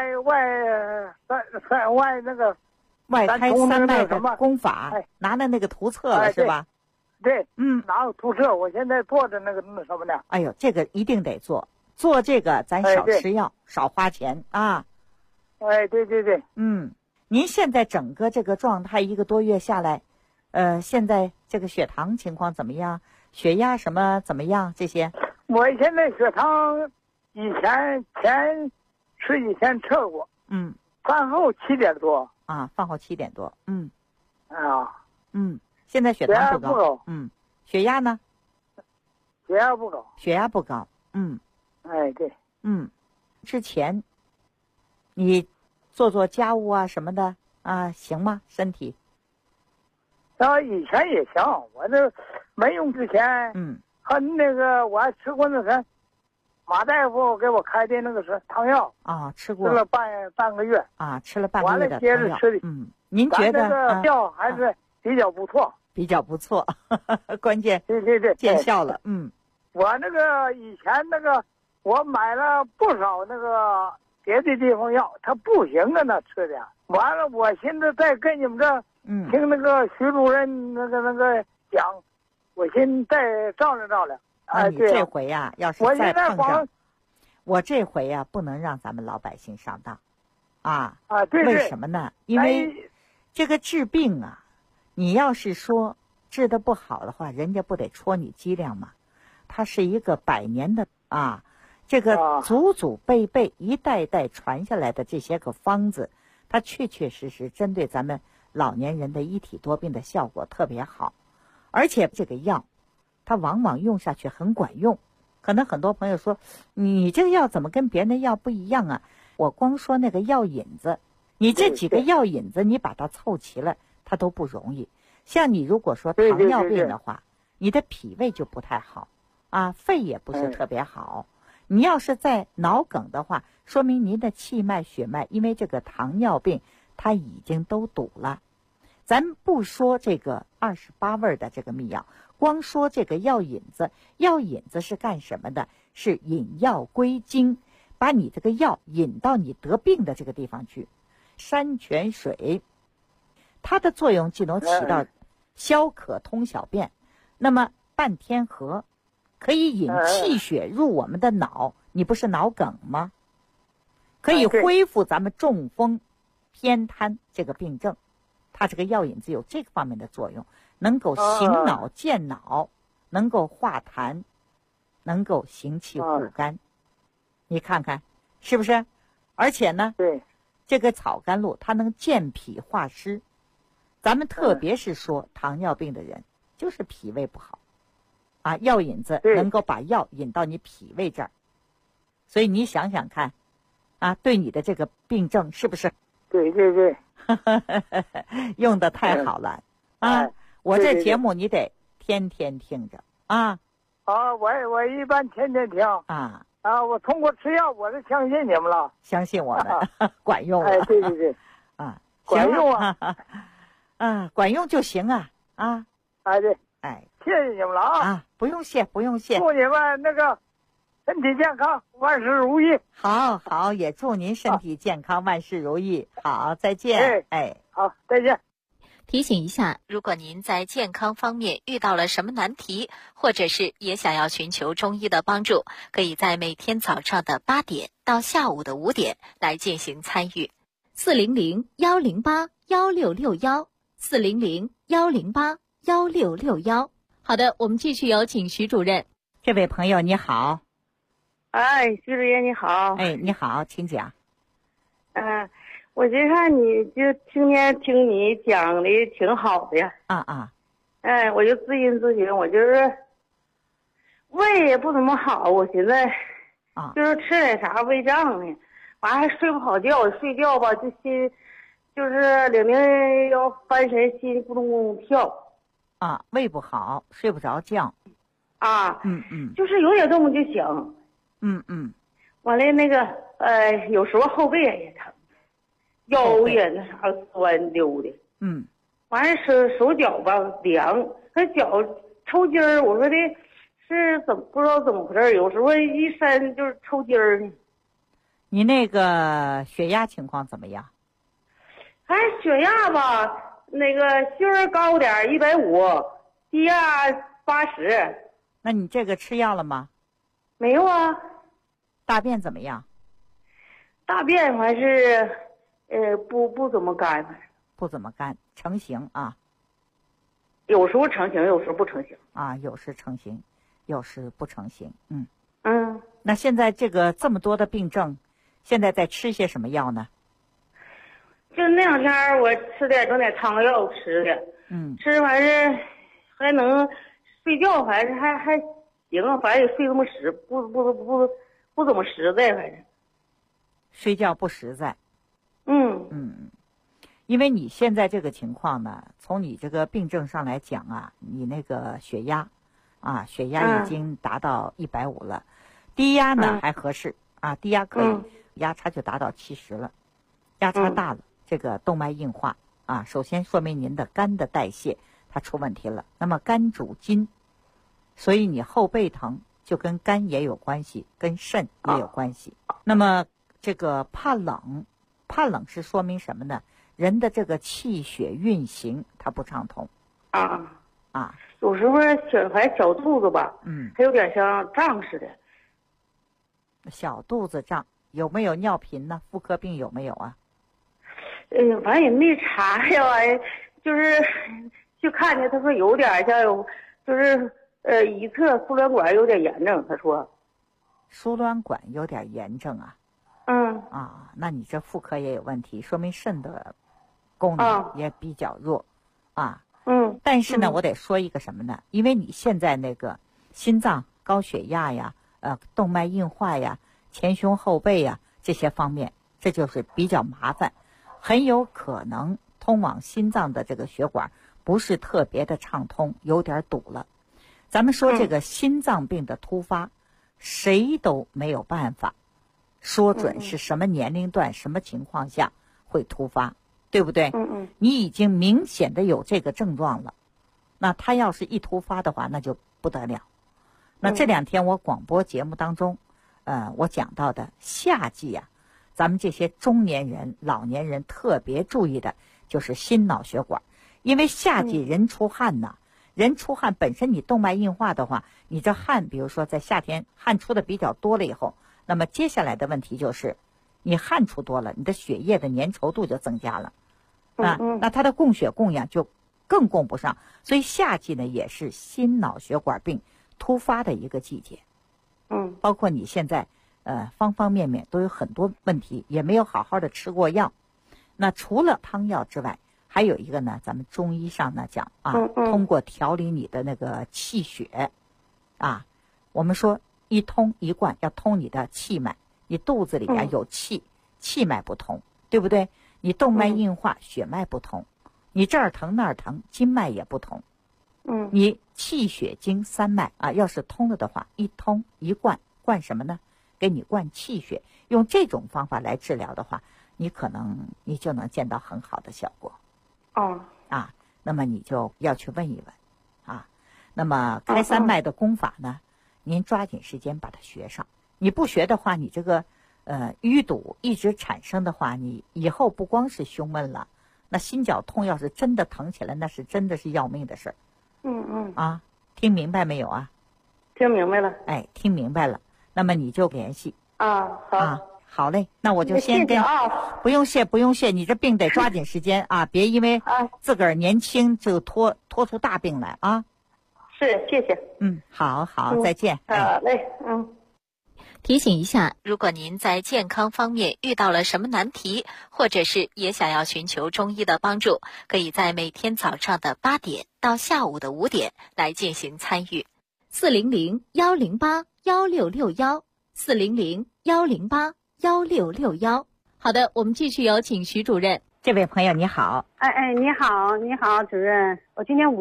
那个外开3脉的功法，拿的那个图册了是吧？ 对，拿个图册，我现在做的那什么呢？ 哎呦，这个一定得做这个，咱少吃药，少花钱啊。 对。 您现在整个这个状态1个多月下来，现在这个血糖情况怎么样？血压什么怎么样？这些？ 我现在血糖以前测过，饭后7点多。 饭后7点多。现在血糖不高。血压呢？ 血压不高。对。 之前你做家务啊什么的行吗？身体？ 以前也行，我这没用之前，和那个我还吃过那个马大夫给我开的那个是汤药吃过， 吃了半个月吃了半个月的汤药。 完了接着吃的。 您觉得这个药还是比较不错， 关键对见效了。 我那个以前那个我买了不少那个别的地方药，它不行啊，那吃的。完了，我现在再跟你们这听那个徐主任那个讲，我先再照料。 你这回呀，要是再碰上，我这回呀不能让咱们老百姓上当， 对。 为什么呢？因为这个治病啊，你要是说治得不好的话，人家不得戳你脊梁吗？它是一个100年的这个祖祖辈辈一代代传下来的这些个方子，它确确实实针对咱们老年人的一体多病的效果特别好，而且这个药它往往用下去很管用。可能很多朋友说，你这个药怎么跟别人的药不一样啊？我光说那个药引子，你这几个药引子你把它凑齐了，它都不容易。像你如果说糖尿病的话，你的脾胃就不太好肺也不是特别好。你要是在脑梗的话，说明您的气脉血脉因为这个糖尿病它已经都堵了。咱不说这个28味的这个秘药，光说这个药引子是干什么的？是引药归经，把你这个药引到你得病的这个地方去。山泉水它的作用既能起到消渴通小便，那么半天河可以引气血入我们的脑，你不是脑梗吗？可以恢复咱们中风偏瘫这个病症。它这个药引子有这个方面的作用，能够醒脑健脑，能够化痰，能够行气护肝。你看看是不是？而且呢， 对， 这个草甘露它能健脾化湿。咱们特别是说糖尿病的人，就是脾胃不好药引子能够把药引到你脾胃这儿。所以你想想看， 啊，对你的这个病症是不是？ 对对对， 用的太好了啊！我这节目你得天天听着啊。 我一般天天听啊。 我通过吃药，我是相信你们了， 相信我们管用了。 对对对，管用啊， 管用就行啊啊！ 对，谢谢你们了啊！不用谢，不用谢。 祝你们那个身体健康，万事如意。 好，也祝您身体健康，万事如意。好，再见。 好，再见。 提醒一下，如果您在健康方面遇到了什么难题，或者是也想要寻求中医的帮助，可以在每天早上的8点到下午的5点来进行参与。400-108-1661，400-108-1661。好的，我们继续有请徐主任。 这位朋友你好。 徐主任你好。 你好，请讲。 我这看你就听你讲的挺好的呀。我就咨询，我就是胃也不怎么好，我寻思就是吃点啥胃胀呢，完还睡不好觉，睡觉吧就心就是领要翻神，心咕咚咕咚跳。 胃不好，睡不着觉。 就是有点动静就醒。完了那个有时候后背也疼。腰也那啥酸溜的，完了手脚吧凉，他脚抽筋儿，我说的是不知道怎么回事，有时候一伸就是抽筋儿呢。 你那个血压情况怎么样？ 血压吧，那个心儿高点150，低压80。 那你这个吃药了吗？ 没有啊。 大便怎么样？ 大便还是。不怎么干， 不怎么干，成型啊。 有时候成型，有时候不成型。 有时成型，有时不成型。那现在这么多的病症，现在在吃些什么药呢？ 就那2天我整点汤药吃的，吃完是还能睡觉，反正还行，反正也睡这么实，不怎么实在，反正睡觉不实在。因为你现在这个情况呢，从你这个病症上来讲你那个血压已经达到150了，低压呢还合适低压可以，压差就达到70了，压差大了，这个动脉硬化首先说明您的肝的代谢它出问题了。那么肝主筋，所以你后背疼就跟肝也有关系，跟肾也有关系。那么这个怕冷是说明什么呢？人的这个气血运行它不畅通。 有时候小肚子吧，还有点像胀似的。 小肚子胀，有没有尿频呢？妇科病有没有啊？ 反正也没查呀，就是去看见他说有点像就是一侧输卵管有点炎症，他说。 输卵管有点炎症啊？那你这妇科也有问题，说明肾的功能也比较弱但是呢，我得说一个什么呢？因为你现在那个心脏高血压呀，动脉硬化呀，前胸后背呀这些方面，这就是比较麻烦，很有可能通往心脏的这个血管不是特别的畅通，有点堵了。咱们说这个心脏病的突发，谁都没有办法说准是什么年龄段、什么情况下会突发，对不对？你已经明显的有这个症状了，那他要是一突发的话，那就不得了。那这2天我广播节目当中，我讲到的夏季咱们这些中年人、老年人特别注意的就是心脑血管，因为夏季人出汗人出汗本身你动脉硬化的话，你这汗，比如说在夏天汗出的比较多了以后，那么接下来的问题就是你汗出多了，你的血液的粘稠度就增加了，那它的供血供氧就更供不上，所以夏季呢也是心脑血管病突发的一个季节。包括你现在方方面面都有很多问题，也没有好好的吃过药。那除了汤药之外，还有一个呢，咱们中医上呢讲通过调理你的那个气血我们说一通一贯要通你的气脉， 你肚子里有气，气脉不通，对不对？你动脉硬化，血脉不通，你这儿疼那儿疼，经脉也不通。你气血经三脉啊，要是通了的话，一通一灌，灌什么呢？给你灌气血。用这种方法来治疗的话，你就能见到很好的效果。那么你就要去问一问啊。那么开三脉的功法呢，您抓紧时间把它学上。你不学的话，你这个淤堵一直产生的话，你以后不光是胸闷了，那心绞痛要是真的疼起来，那是真的是要命的事儿。听明白没有啊？ 听明白了。 听明白了，那么你就联系。好嘞，那我就先跟。不用谢，不用谢，你这病得抓紧时间啊，别因为自个儿年轻就拖出大病来啊。 是，谢谢。 好，再见。 好嘞， 提醒一下，如果您在健康方面遇到了什么难题，或者是也想要寻求中医的帮助，可以在每天早上的8点到下午的5点来进行参与。400-108-1661，400-108-1661。好的，我们继续有请徐主任。 这位朋友你好。 你好，主任，我今年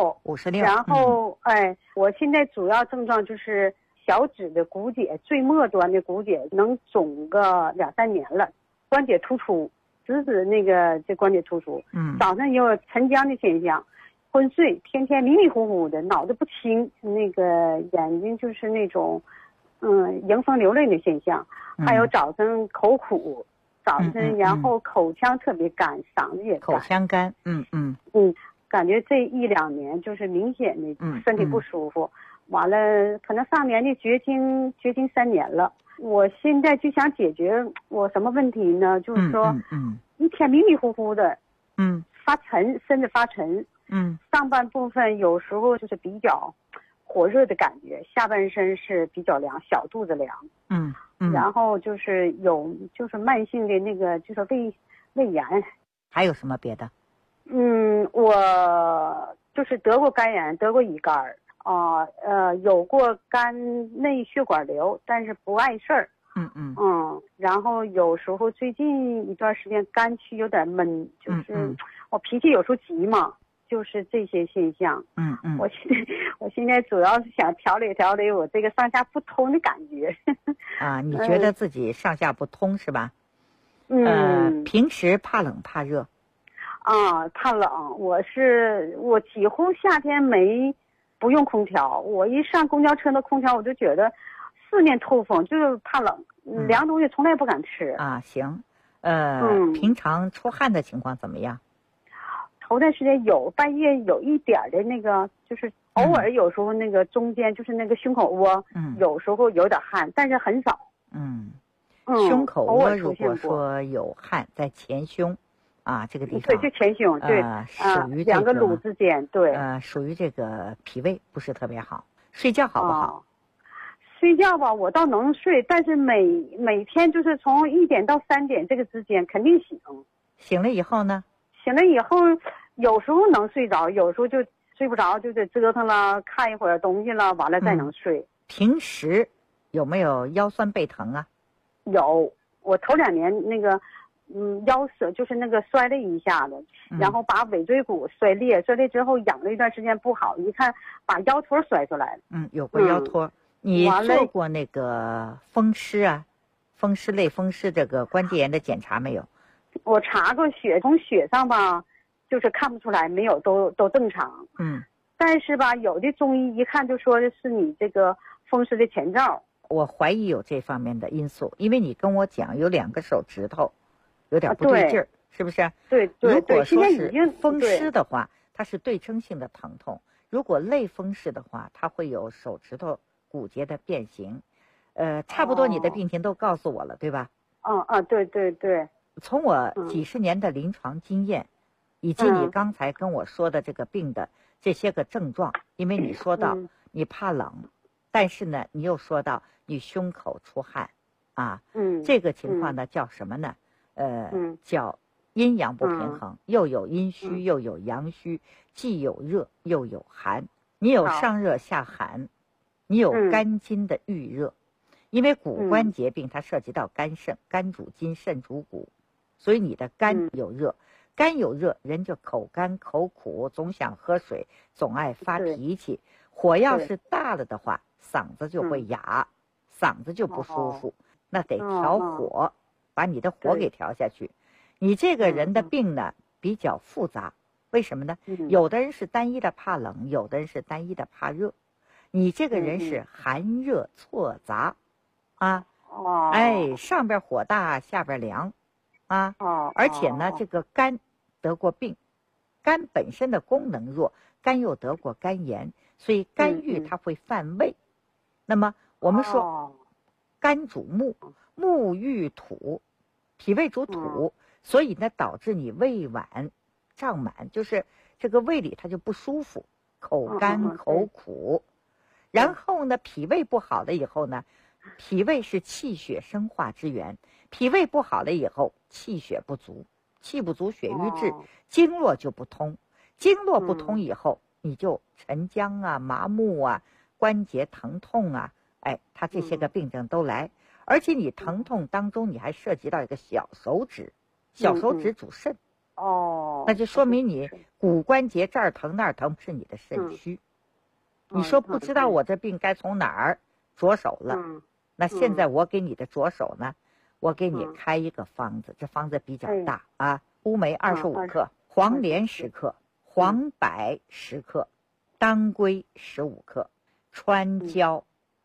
56。然后我现在主要症状就是小指的骨节，最末端的骨节能肿个2-3年了，关节突出，直指这关节突出。早上也有晨僵的现象，昏睡，天天迷迷糊糊的，脑子不清，眼睛就是那种迎风流泪的现象，还有早晨口苦，然后口腔特别干，嗓子也干。 口腔干， 感觉这1-2年就是明显的身体不舒服。完了，可能上年的绝经3年了。我现在就想解决我什么问题呢？就是说，一天迷迷糊糊的，发沉，身子发沉，上半部分有时候就是比较火热的感觉，下半身是比较凉，小肚子凉，然后就是慢性的就是胃炎。 还有什么别的？ 我就是得过肝炎，得过乙肝。有过肝内血管瘤，但是不碍事儿。然后有时候最近一段时间肝区有点闷，就是我脾气有时候急嘛，就是这些现象。我现在主要是想调理我这个上下不通的感觉。 你觉得自己上下不通是吧？平时怕冷怕热？ 怕冷。我几乎夏天不用空调，我一上公交车的空调我就觉得4面透风，就是怕冷，凉东西从来不敢吃。 行。平常出汗的情况怎么样？ 头段时间半夜有一点的就是偶尔有时候中间就是胸口窝，有时候有点汗，但是很少。 胸口窝如果说有汗在前胸这个地方， 对，就前胸，对， 属于 2个乳之间，对， 属于这个脾胃不是特别好。睡觉好不好？ 睡觉吧，我倒能睡，但是每天就是从1点到3点这个之间肯定醒。 醒了以后呢？ 醒了以后，有时候能睡着，有时候就睡不着，就得折腾了，看一会儿东西了，完了再能睡。 平时有没有腰酸背疼啊？ 有，我头2年腰就是摔了一下子，然后把尾椎骨摔裂之后养了一段时间不好，一看把腰托摔出来了。 有过腰托。你做过风湿类风湿这个关节炎的检查没有？ 我查过血，从血上吧就是看不出来，没有，都正常。但是吧，有的中医一看就说的是你这个风湿的前兆。 我怀疑有这方面的因素，因为你跟我讲有2个手指头有点不对劲儿，是不是？ 对。 如果说是风湿的话，它是对称性的疼痛；如果类风湿的话，它会有手指头骨节的变形。差不多你的病情都告诉我了，对吧？ 对。 从我几十年的临床经验，以及你刚才跟我说的这个病的这些个症状，因为你说到你怕冷，但是呢，你又说到你胸口出汗，这个情况呢叫什么呢？叫阴阳不平衡，又有阴虚又有阳虚，既有热又有寒，你有上热下寒，你有肝经的郁热， 因为骨关节病它涉及到肝肾，肝主筋，肾主骨，所以你的肝有热，肝有热，人就口干口苦，总想喝水，总爱发脾气。火要是大了的话，嗓子就会哑，嗓子就不舒服。那得调火，把你的火给调下去。你这个人的病呢比较复杂，为什么呢？有的人是单一的怕冷，有的人是单一的怕热。你这个人是寒热错杂啊，哎，上边火大，下边凉啊，而且呢，这个肝得过病，肝本身的功能弱，肝又得过肝炎，所以肝郁它会犯胃。那么我们说，肝主木，木郁土，脾胃主土，所以呢，导致你胃脘胀满，就是这个胃里它就不舒服，口干口苦。然后呢，脾胃不好了以后呢，脾胃是气血生化之源，脾胃不好了以后，气血不足，气不足血瘀滞，经络就不通，经络不通以后，你就沉僵啊、麻木啊、关节疼痛啊，哎，它这些个病症都来。而且你疼痛当中，你还涉及到一个小手指，小手指主肾，那就说明你骨关节这儿疼那儿疼是你的肾虚。你说不知道我这病该从哪儿着手了，那现在我给你的着手呢，我给你开一个方子，这方子比较大啊，乌梅25克，黄连10克，黄柏10克，当归15克，川椒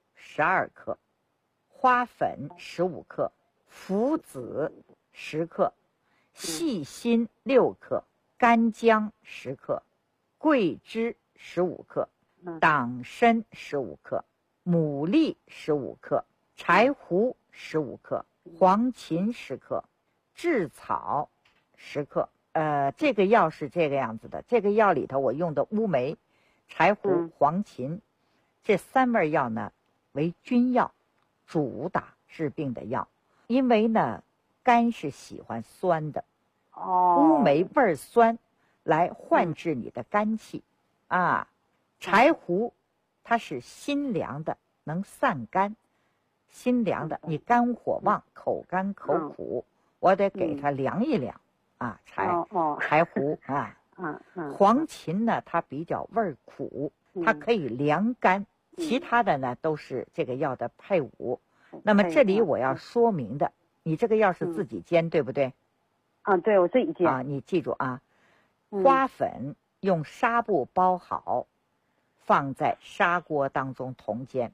12克，花粉15克，附子10克，细辛6克，干姜10克，桂枝15克，党参15克，牡蛎15克，柴胡15克，黄芩10克，炙草10克。这个药是这个样子的，这个药里头我用的乌梅、柴胡、黄芩这3味药呢为君药，主打治病的药。因为呢肝是喜欢酸的，乌梅味酸来换治你的肝气啊。柴胡它是辛凉的，能散肝，辛凉的，你肝火旺，口干口苦，我得给它凉一凉啊。柴胡啊，黄芩呢，它比较味苦，它可以凉肝，其他的呢都是这个药的配伍。那么这里我要说明的，你这个药是自己煎，对不对？ 对，我自己煎。 你记住啊，花粉用纱布包好，放在砂锅当中同煎。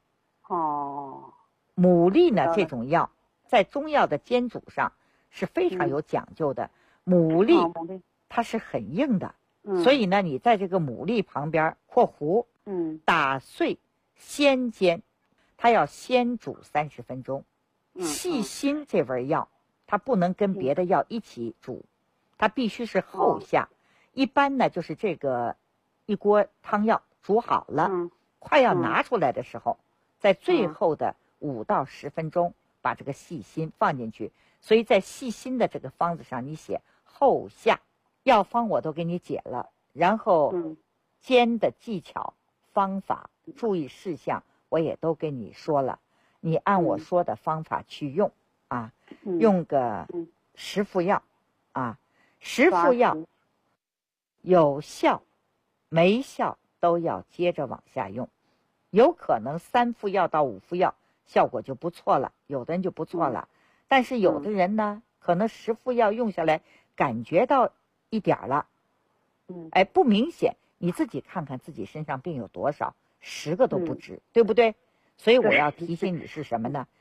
牡蛎呢，这种药在中药的煎煮上是非常有讲究的。牡蛎它是很硬的，所以呢，你在这个牡蛎旁边括弧，打碎先煎，它要先煮30分钟。细辛这味药，它不能跟别的药一起煮，它必须是后下。一般呢，就是这个一锅汤药煮好了，快要拿出来的时候，在最后的5到10分钟把这个细辛放进去。所以在细辛的这个方子上你写后下，药方我都给你解了，然后煎的技巧、方法、注意事项我也都给你说了，你按我说的方法去用啊，用个10副药啊，10副药有效没效都要接着往下用，有可能3副药到5副药效果就不错了，有的人就不错了，但是有的人呢，可能10副药用下来感觉到一点了，哎，不明显，你自己看看自己身上病有多少，10个都不止，对不对？所以我要提醒你是什么呢？